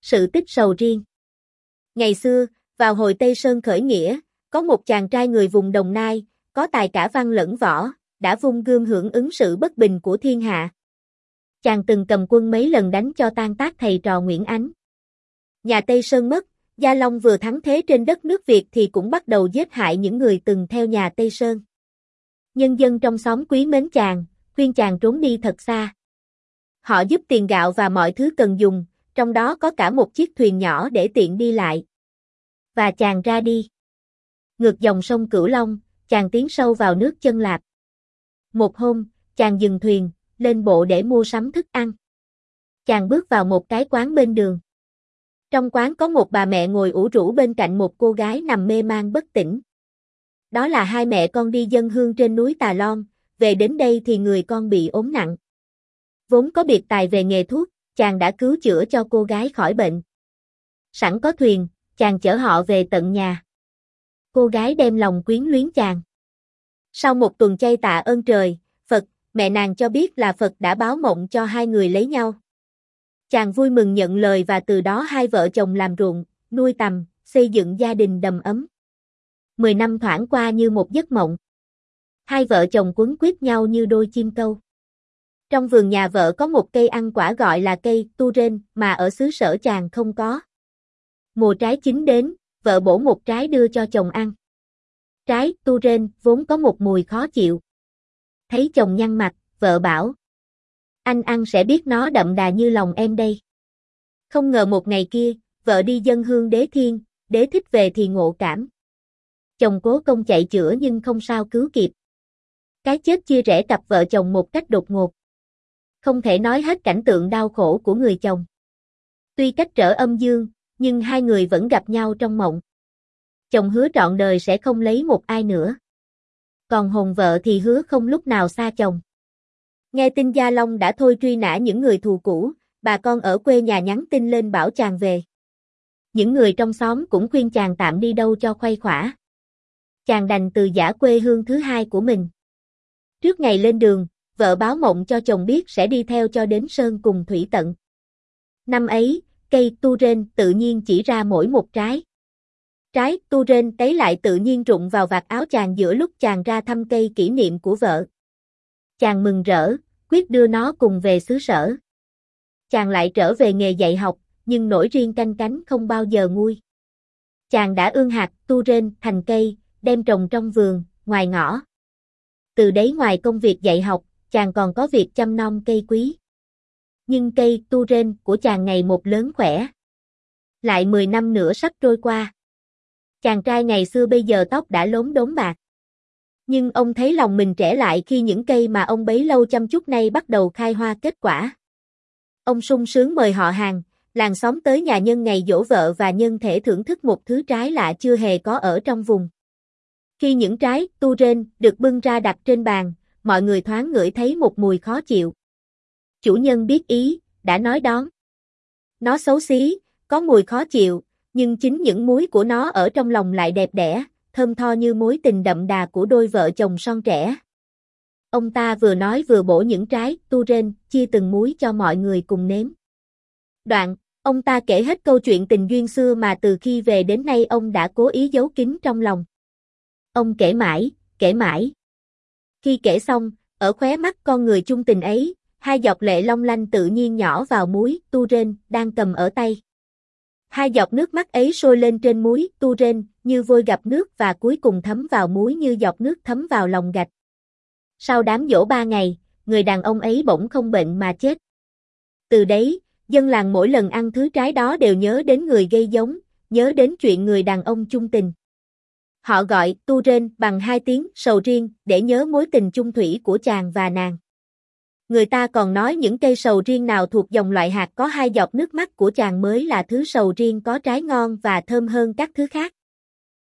Sự tích sầu riêng. Ngày xưa, vào hồi Tây Sơn khởi nghĩa, có một chàng trai người vùng Đồng Nai, có tài cả văn lẫn võ, đã vung gươm hưởng ứng sự bất bình của thiên hạ. Chàng từng cầm quân mấy lần đánh cho tan tác thầy trò Nguyễn Ánh. Nhà Tây Sơn mất, Gia Long vừa thắng thế trên đất nước Việt thì cũng bắt đầu giết hại những người từng theo nhà Tây Sơn. Nhân dân trong xóm quý mến chàng, khuyên chàng trốn đi thật xa. Họ giúp tiền gạo và mọi thứ cần dùng, trong đó có cả một chiếc thuyền nhỏ để tiện đi lại. Và chàng ra đi. Ngược dòng sông Cửu Long, chàng tiến sâu vào nước Chân Lạp. Một hôm, chàng dừng thuyền, lên bộ để mua sắm thức ăn. Chàng bước vào một cái quán bên đường. Trong quán có một bà mẹ ngồi ủ rũ bên cạnh một cô gái nằm mê man bất tỉnh. Đó là hai mẹ con đi dâng hương trên núi Tà Lon, về đến đây thì người con bị ốm nặng. Vốn có biệt tài về nghề thuốc, chàng đã cứu chữa cho cô gái khỏi bệnh. Sẵn có thuyền, chàng chở họ về tận nhà. Cô gái đem lòng quyến luyến chàng. Sau một tuần chay tạ ơn trời, Phật, mẹ nàng cho biết là Phật đã báo mộng cho hai người lấy nhau. Chàng vui mừng nhận lời và từ đó hai vợ chồng làm ruộng, nuôi tầm, xây dựng gia đình đầm ấm. 10 năm thoảng qua như một giấc mộng. Hai vợ chồng quấn quýt nhau như đôi chim câu. Trong vườn nhà vợ có một cây ăn quả gọi là cây tu rên mà ở xứ sở chàng không có. Mùa trái chín đến, vợ bổ một trái đưa cho chồng ăn. Trái tu rên vốn có một mùi khó chịu. Thấy chồng nhăn mặt, vợ bảo: anh ăn sẽ biết nó đậm đà như lòng em đây. Không ngờ một ngày kia, vợ đi dâng hương đế thiên, đế thích về thì ngộ cảm. Chồng cố công chạy chữa nhưng không sao cứu kịp. Cái chết chia rẽ cặp vợ chồng một cách đột ngột. Không thể nói hết cảnh tượng đau khổ của người chồng. Tuy cách trở âm dương, nhưng hai người vẫn gặp nhau trong mộng. Chồng hứa trọn đời sẽ không lấy một ai nữa. Còn hồn vợ thì hứa không lúc nào xa chồng. Nghe tin Gia Long đã thôi truy nã những người thù cũ, bà con ở quê nhà nhắn tin lên bảo chàng về. Những người trong xóm cũng khuyên chàng tạm đi đâu cho khuây khỏa. Chàng đành từ giã quê hương thứ hai của mình. Trước ngày lên đường, vợ báo mộng cho chồng biết sẽ đi theo cho đến sơn cùng thủy tận. Năm ấy, cây tu rên tự nhiên chỉ ra mỗi một trái. Trái tu rên tấy lại tự nhiên rụng vào vạt áo chàng giữa lúc chàng ra thăm cây kỷ niệm của vợ. Chàng mừng rỡ, quyết đưa nó cùng về xứ sở. Chàng lại trở về nghề dạy học, nhưng nổi riêng canh cánh không bao giờ nguôi. Chàng đã ươm hạt tu rên thành cây, đem trồng trong vườn, ngoài ngõ. Từ đấy ngoài công việc dạy học, chàng còn có việc chăm nom cây quý. Nhưng cây tu rên của chàng ngày một lớn khỏe. Lại 10 năm nữa sắp trôi qua. Chàng trai ngày xưa bây giờ tóc đã lốm đốm bạc. Nhưng ông thấy lòng mình trẻ lại khi những cây mà ông bấy lâu chăm chút nay bắt đầu khai hoa kết quả. Ông sung sướng mời họ hàng, làng xóm tới nhà nhân ngày giỗ vợ và nhân thể thưởng thức một thứ trái lạ chưa hề có ở trong vùng. Khi những trái tu rên được bưng ra đặt trên bàn, mọi người thoáng ngửi thấy một mùi khó chịu. Chủ nhân biết ý, đã nói đón. Nó xấu xí, có mùi khó chịu, nhưng chính những múi của nó ở trong lòng lại đẹp đẽ, thơm tho như mối tình đậm đà của đôi vợ chồng son trẻ. Ông ta vừa nói vừa bổ những trái tu rên, chia từng múi cho mọi người cùng nếm. Đoạn, ông ta kể hết câu chuyện tình duyên xưa mà từ khi về đến nay ông đã cố ý giấu kín trong lòng. Ông kể mãi, kể mãi. Khi kể xong, ở khóe mắt con người chung tình ấy, hai giọt lệ long lanh tự nhiên nhỏ vào múi tu rên đang cầm ở tay. Hai giọt nước mắt ấy sôi lên trên múi tu rên như vôi gặp nước và cuối cùng thấm vào múi như giọt nước thấm vào lòng gạch. Sau đám giỗ 3 ngày, người đàn ông ấy bỗng không bệnh mà chết. Từ đấy, dân làng mỗi lần ăn thứ trái đó đều nhớ đến người gây giống, nhớ đến chuyện người đàn ông chung tình. Họ gọi tu rên bằng 2 tiếng sầu riêng để nhớ mối tình chung thủy của chàng và nàng. Người ta còn nói những cây sầu riêng nào thuộc dòng loại hạt có 2 giọt nước mắt của chàng mới là thứ sầu riêng có trái ngon và thơm hơn các thứ khác.